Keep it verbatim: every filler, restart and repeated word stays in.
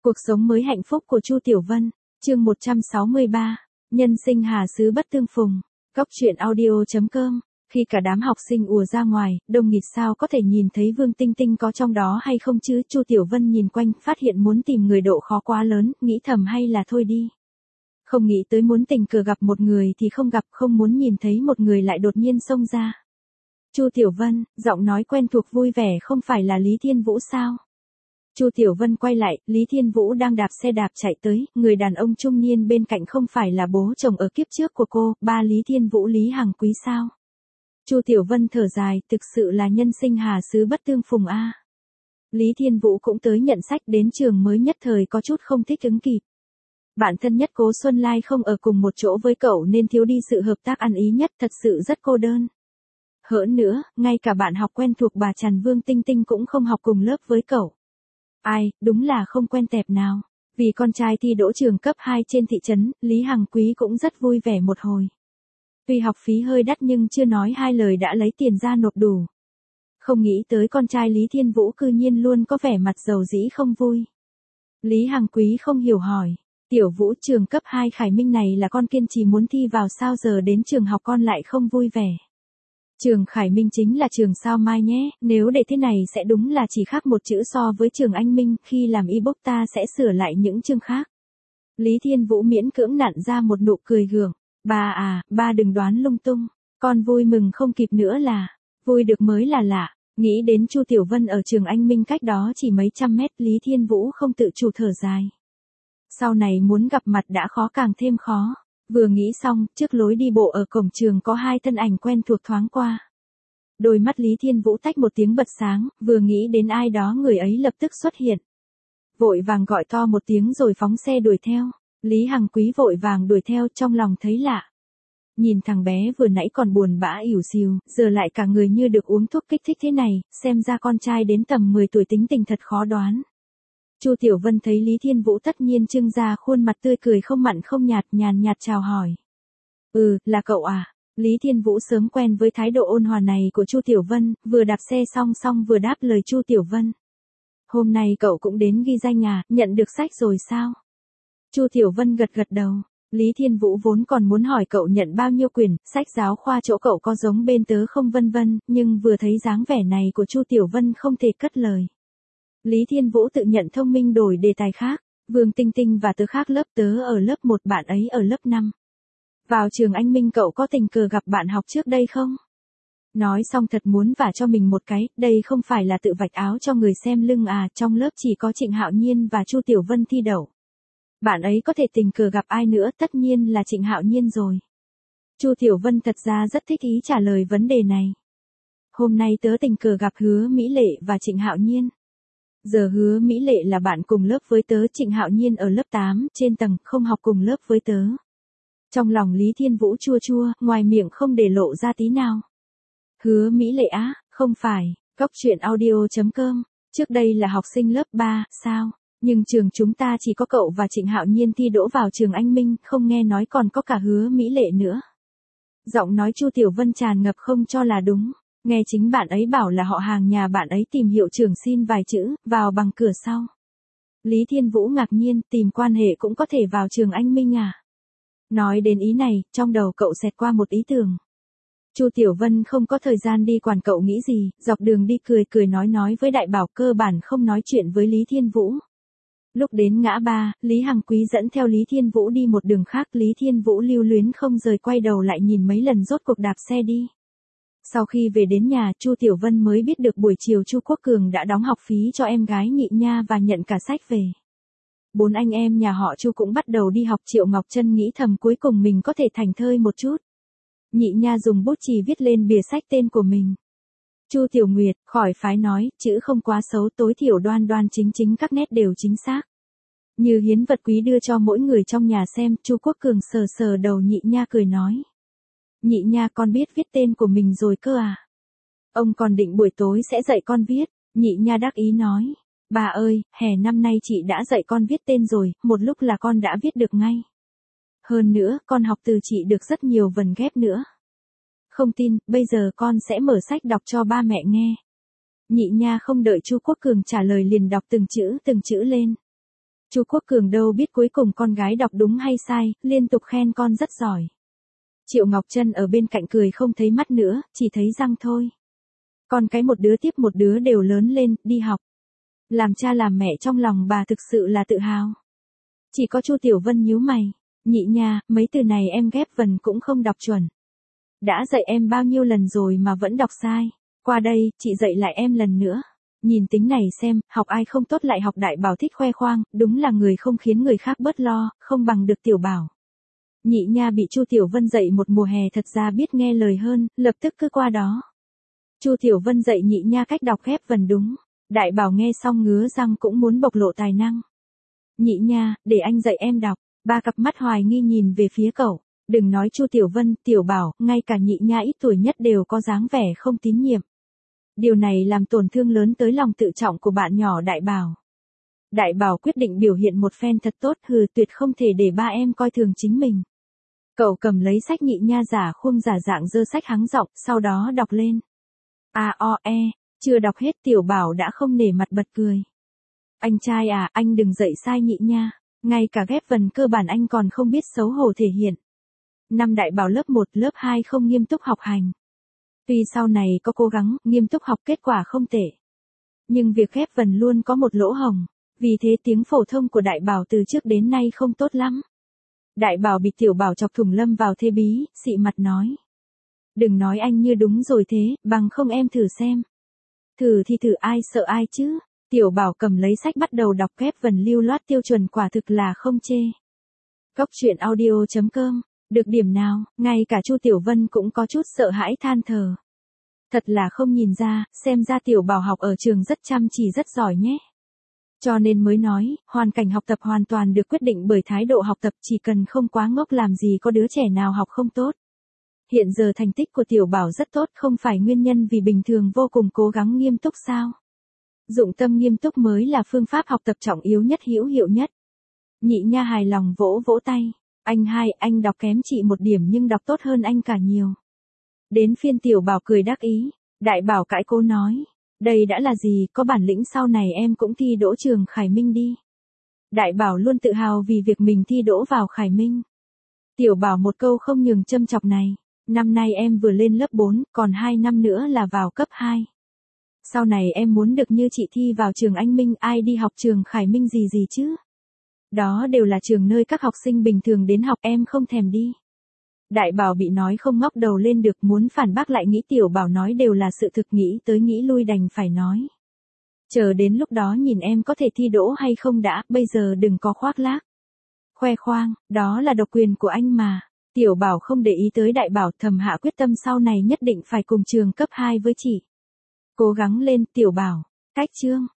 Cuộc sống mới hạnh phúc của Chu Tiểu Vân, chương một trăm sáu mươi ba, nhân sinh hà xứ bất tương phùng. Góc truyện audio chấm com. Khi cả đám học sinh ùa ra ngoài, đông nghịt sao có thể nhìn thấy Vương Tinh Tinh có trong đó hay không chứ? Chu Tiểu Vân nhìn quanh, phát hiện muốn tìm người độ khó quá lớn, nghĩ thầm hay là thôi đi. Không nghĩ tới muốn tình cờ gặp một người thì không gặp, không muốn nhìn thấy một người lại đột nhiên xông ra. Chu Tiểu Vân, giọng nói quen thuộc vui vẻ, không phải là Lý Thiên Vũ sao? Chu Tiểu Vân quay lại, Lý Thiên Vũ đang đạp xe đạp chạy tới, người đàn ông trung niên bên cạnh không phải là bố chồng ở kiếp trước của cô, ba Lý Thiên Vũ Lý Hằng Quý sao? Chu Tiểu Vân thở dài, thực sự là nhân sinh hà xứ bất tương phùng a. Lý Thiên Vũ cũng tới nhận sách, đến trường mới nhất thời có chút không thích ứng kịp. Bạn thân nhất Cố Xuân Lai không ở cùng một chỗ với cậu nên thiếu đi sự hợp tác ăn ý nhất, thật sự rất cô đơn. Hơn nữa, ngay cả bạn học quen thuộc bà Trần Vương Tinh Tinh cũng không học cùng lớp với cậu. Ai, đúng là không quen tẹp nào. Vì con trai thi đỗ trường cấp hai trên thị trấn, Lý Hằng Quý cũng rất vui vẻ một hồi. Tuy học phí hơi đắt nhưng chưa nói hai lời đã lấy tiền ra nộp đủ. Không nghĩ tới con trai Lý Thiên Vũ cư nhiên luôn có vẻ mặt dầu dĩ không vui. Lý Hằng Quý không hiểu hỏi, Tiểu Vũ trường cấp hai Khải Minh này là con kiên trì muốn thi vào sao giờ đến trường học con lại không vui vẻ. Trường Khải Minh chính là trường sao mai nhé, nếu để thế này sẽ đúng là chỉ khác một chữ so với trường Anh Minh, khi làm ebook ta sẽ sửa lại những chương khác. Lý Thiên Vũ miễn cưỡng nặn ra một nụ cười gượng, ba à, ba đừng đoán lung tung, con vui mừng không kịp nữa là, vui được mới là lạ, nghĩ đến Chu Tiểu Vân ở trường Anh Minh cách đó chỉ mấy trăm mét, Lý Thiên Vũ không tự chủ thở dài. Sau này muốn gặp mặt đã khó càng thêm khó. Vừa nghĩ xong, trước lối đi bộ ở cổng trường có hai thân ảnh quen thuộc thoáng qua. Đôi mắt Lý Thiên Vũ tách một tiếng bật sáng, vừa nghĩ đến ai đó người ấy lập tức xuất hiện. Vội vàng gọi to một tiếng rồi phóng xe đuổi theo. Lý Hằng Quý vội vàng đuổi theo, trong lòng thấy lạ. Nhìn thằng bé vừa nãy còn buồn bã ỉu xìu, giờ lại cả người như được uống thuốc kích thích thế này, xem ra con trai đến tầm mười tuổi tính tình thật khó đoán. Chu Tiểu Vân thấy Lý Thiên Vũ tất nhiên trưng ra khuôn mặt tươi cười không mặn không nhạt, nhàn nhạt chào hỏi. Ừ, là cậu à? Lý Thiên Vũ sớm quen với thái độ ôn hòa này của Chu Tiểu Vân, vừa đạp xe song song vừa đáp lời Chu Tiểu Vân. Hôm nay cậu cũng đến ghi danh à, nhận được sách rồi sao? Chu Tiểu Vân gật gật đầu. Lý Thiên Vũ vốn còn muốn hỏi cậu nhận bao nhiêu quyển, sách giáo khoa chỗ cậu có giống bên tớ không vân vân, nhưng vừa thấy dáng vẻ này của Chu Tiểu Vân không thể cất lời. Lý Thiên Vũ tự nhận thông minh đổi đề tài khác, Vương Tinh Tinh và tớ khác lớp, tớ ở lớp một, bạn ấy ở lớp năm. Vào trường Anh Minh cậu có tình cờ gặp bạn học trước đây không? Nói xong thật muốn vả cho mình một cái, đây không phải là tự vạch áo cho người xem lưng à, trong lớp chỉ có Trịnh Hạo Nhiên và Chu Tiểu Vân thi đậu. Bạn ấy có thể tình cờ gặp ai nữa, tất nhiên là Trịnh Hạo Nhiên rồi. Chu Tiểu Vân thật ra rất thích ý trả lời vấn đề này. Hôm nay tớ tình cờ gặp Hứa Mỹ Lệ và Trịnh Hạo Nhiên. Giờ Hứa Mỹ Lệ là bạn cùng lớp với tớ, Trịnh Hạo Nhiên ở lớp tám, trên tầng, không học cùng lớp với tớ. Trong lòng Lý Thiên Vũ chua chua, ngoài miệng không để lộ ra tí nào. Hứa Mỹ Lệ á, không phải, góc truyện audio chấm com, trước đây là học sinh lớp ba, sao? Nhưng trường chúng ta chỉ có cậu và Trịnh Hạo Nhiên thi đỗ vào trường Anh Minh, không nghe nói còn có cả Hứa Mỹ Lệ nữa. Giọng nói Chu Tiểu Vân tràn ngập không cho là đúng. Nghe chính bạn ấy bảo là họ hàng nhà bạn ấy tìm hiệu trưởng xin vài chữ, vào bằng cửa sau. Lý Thiên Vũ ngạc nhiên, tìm quan hệ cũng có thể vào trường Anh Minh à? Nói đến ý này, trong đầu cậu xẹt qua một ý tưởng. Chu Tiểu Vân không có thời gian đi quản cậu nghĩ gì, dọc đường đi cười cười nói nói với Đại Bảo, cơ bản không nói chuyện với Lý Thiên Vũ. Lúc đến ngã ba, Lý Hằng Quý dẫn theo Lý Thiên Vũ đi một đường khác, Lý Thiên Vũ lưu luyến không rời quay đầu lại nhìn mấy lần rốt cuộc đạp xe đi. Sau khi về đến nhà, Chu Tiểu Vân mới biết được buổi chiều Chu Quốc Cường đã đóng học phí cho em gái Nhị Nha và nhận cả sách về. Bốn anh em nhà họ Chu cũng bắt đầu đi học, Triệu Ngọc Trân nghĩ thầm cuối cùng mình có thể thành thơi một chút. Nhị Nha dùng bút chì viết lên bìa sách tên của mình. Chu Tiểu Nguyệt, khỏi phái nói, chữ không quá xấu, tối thiểu đoan đoan chính chính, các nét đều chính xác. Như hiến vật quý đưa cho mỗi người trong nhà xem, Chu Quốc Cường sờ sờ đầu Nhị Nha cười nói. Nhị Nha, con biết viết tên của mình rồi cơ à? Ông còn định buổi tối sẽ dạy con viết. Nhị Nha đắc ý nói. Bà ơi, hè năm nay chị đã dạy con viết tên rồi, một lúc là con đã viết được ngay. Hơn nữa, con học từ chị được rất nhiều vần ghép nữa. Không tin, bây giờ con sẽ mở sách đọc cho ba mẹ nghe. Nhị Nha không đợi Chu Quốc Cường trả lời liền đọc từng chữ từng chữ lên. Chu Quốc Cường đâu biết cuối cùng con gái đọc đúng hay sai, liên tục khen con rất giỏi. Triệu Ngọc Trân ở bên cạnh cười không thấy mắt nữa, chỉ thấy răng thôi. Con cái một đứa tiếp một đứa đều lớn lên, đi học. Làm cha làm mẹ trong lòng bà thực sự là tự hào. Chỉ có Chu Tiểu Vân nhíu mày, nhị nha, mấy từ này em ghép vần cũng không đọc chuẩn. Đã dạy em bao nhiêu lần rồi mà vẫn đọc sai. Qua đây, chị dạy lại em lần nữa. Nhìn tính này xem, học ai không tốt lại học Đại Bảo thích khoe khoang, đúng là người không khiến người khác bớt lo, không bằng được Tiểu Bảo. Nhị nha bị Chu Tiểu Vân dạy một mùa hè thật ra biết nghe lời hơn, lập tức cứ qua đó. Chu Tiểu Vân dạy nhị nha cách đọc ghép vần đúng. Đại Bảo nghe xong ngứa răng cũng muốn bộc lộ tài năng. Nhị nha, để anh dạy em đọc. Ba cặp mắt hoài nghi nhìn về phía cậu. Đừng nói Chu Tiểu Vân, Tiểu Bảo, ngay cả nhị nha ít tuổi nhất đều có dáng vẻ không tín nhiệm. Điều này làm tổn thương lớn tới lòng tự trọng của bạn nhỏ Đại Bảo. Đại Bảo quyết định biểu hiện một phen thật tốt, hừ, tuyệt không thể để ba em coi thường chính mình. Cậu cầm lấy sách nhị nha giả khuôn giả dạng dơ sách hắng giọng, sau đó đọc lên. A o e, chưa đọc hết Tiểu Bảo đã không nể mặt bật cười. Anh trai à, anh đừng dạy sai nhị nha, ngay cả ghép vần cơ bản anh còn không biết xấu hổ thể hiện. Năm Đại Bảo lớp một, lớp hai không nghiêm túc học hành. Tuy sau này có cố gắng, nghiêm túc học kết quả không tệ. Nhưng việc ghép vần luôn có một lỗ hổng, vì thế tiếng phổ thông của Đại Bảo từ trước đến nay không tốt lắm. Đại Bảo bị Tiểu Bảo chọc thủng lâm vào thế bí, xị mặt nói. Đừng nói anh như đúng rồi thế, bằng không em thử xem. Thử thì thử, ai sợ ai chứ. Tiểu Bảo cầm lấy sách bắt đầu đọc ghép vần lưu loát tiêu chuẩn, quả thực là không chê. Cốc truyện audio chấm com. Được điểm nào, ngay cả Chu Tiểu Vân cũng có chút sợ hãi than thở. Thật là không nhìn ra, xem ra Tiểu Bảo học ở trường rất chăm chỉ rất giỏi nhé. Cho nên mới nói, hoàn cảnh học tập hoàn toàn được quyết định bởi thái độ học tập, chỉ cần không quá ngốc làm gì có đứa trẻ nào học không tốt. Hiện giờ thành tích của Tiểu Bảo rất tốt, không phải nguyên nhân vì bình thường vô cùng cố gắng nghiêm túc sao? Dụng tâm nghiêm túc mới là phương pháp học tập trọng yếu nhất, hữu hiệu nhất. Nhị nha hài lòng vỗ vỗ tay. Anh hai, anh đọc kém chị một điểm nhưng đọc tốt hơn anh cả nhiều. Đến phiên Tiểu Bảo cười đắc ý. Đại Bảo cãi cố nói. Đây đã là gì, có bản lĩnh sau này em cũng thi đỗ trường Khải Minh đi. Đại Bảo luôn tự hào vì việc mình thi đỗ vào Khải Minh. Tiểu Bảo một câu không nhường châm chọc này. Năm nay em vừa lên lớp bốn, còn hai năm nữa là vào cấp hai. Sau này em muốn được như chị thi vào trường Anh Minh, ai đi học trường Khải Minh gì gì chứ? Đó đều là trường nơi các học sinh bình thường đến học, em không thèm đi. Đại Bảo bị nói không ngóc đầu lên được, muốn phản bác lại nghĩ Tiểu Bảo nói đều là sự thực, nghĩ tới nghĩ lui đành phải nói. Chờ đến lúc đó nhìn em có thể thi đỗ hay không đã, bây giờ đừng có khoác lác. Khoe khoang, đó là độc quyền của anh mà. Tiểu Bảo không để ý tới Đại Bảo, thầm hạ quyết tâm sau này nhất định phải cùng trường cấp hai với chị. Cố gắng lên Tiểu Bảo. Cách chương.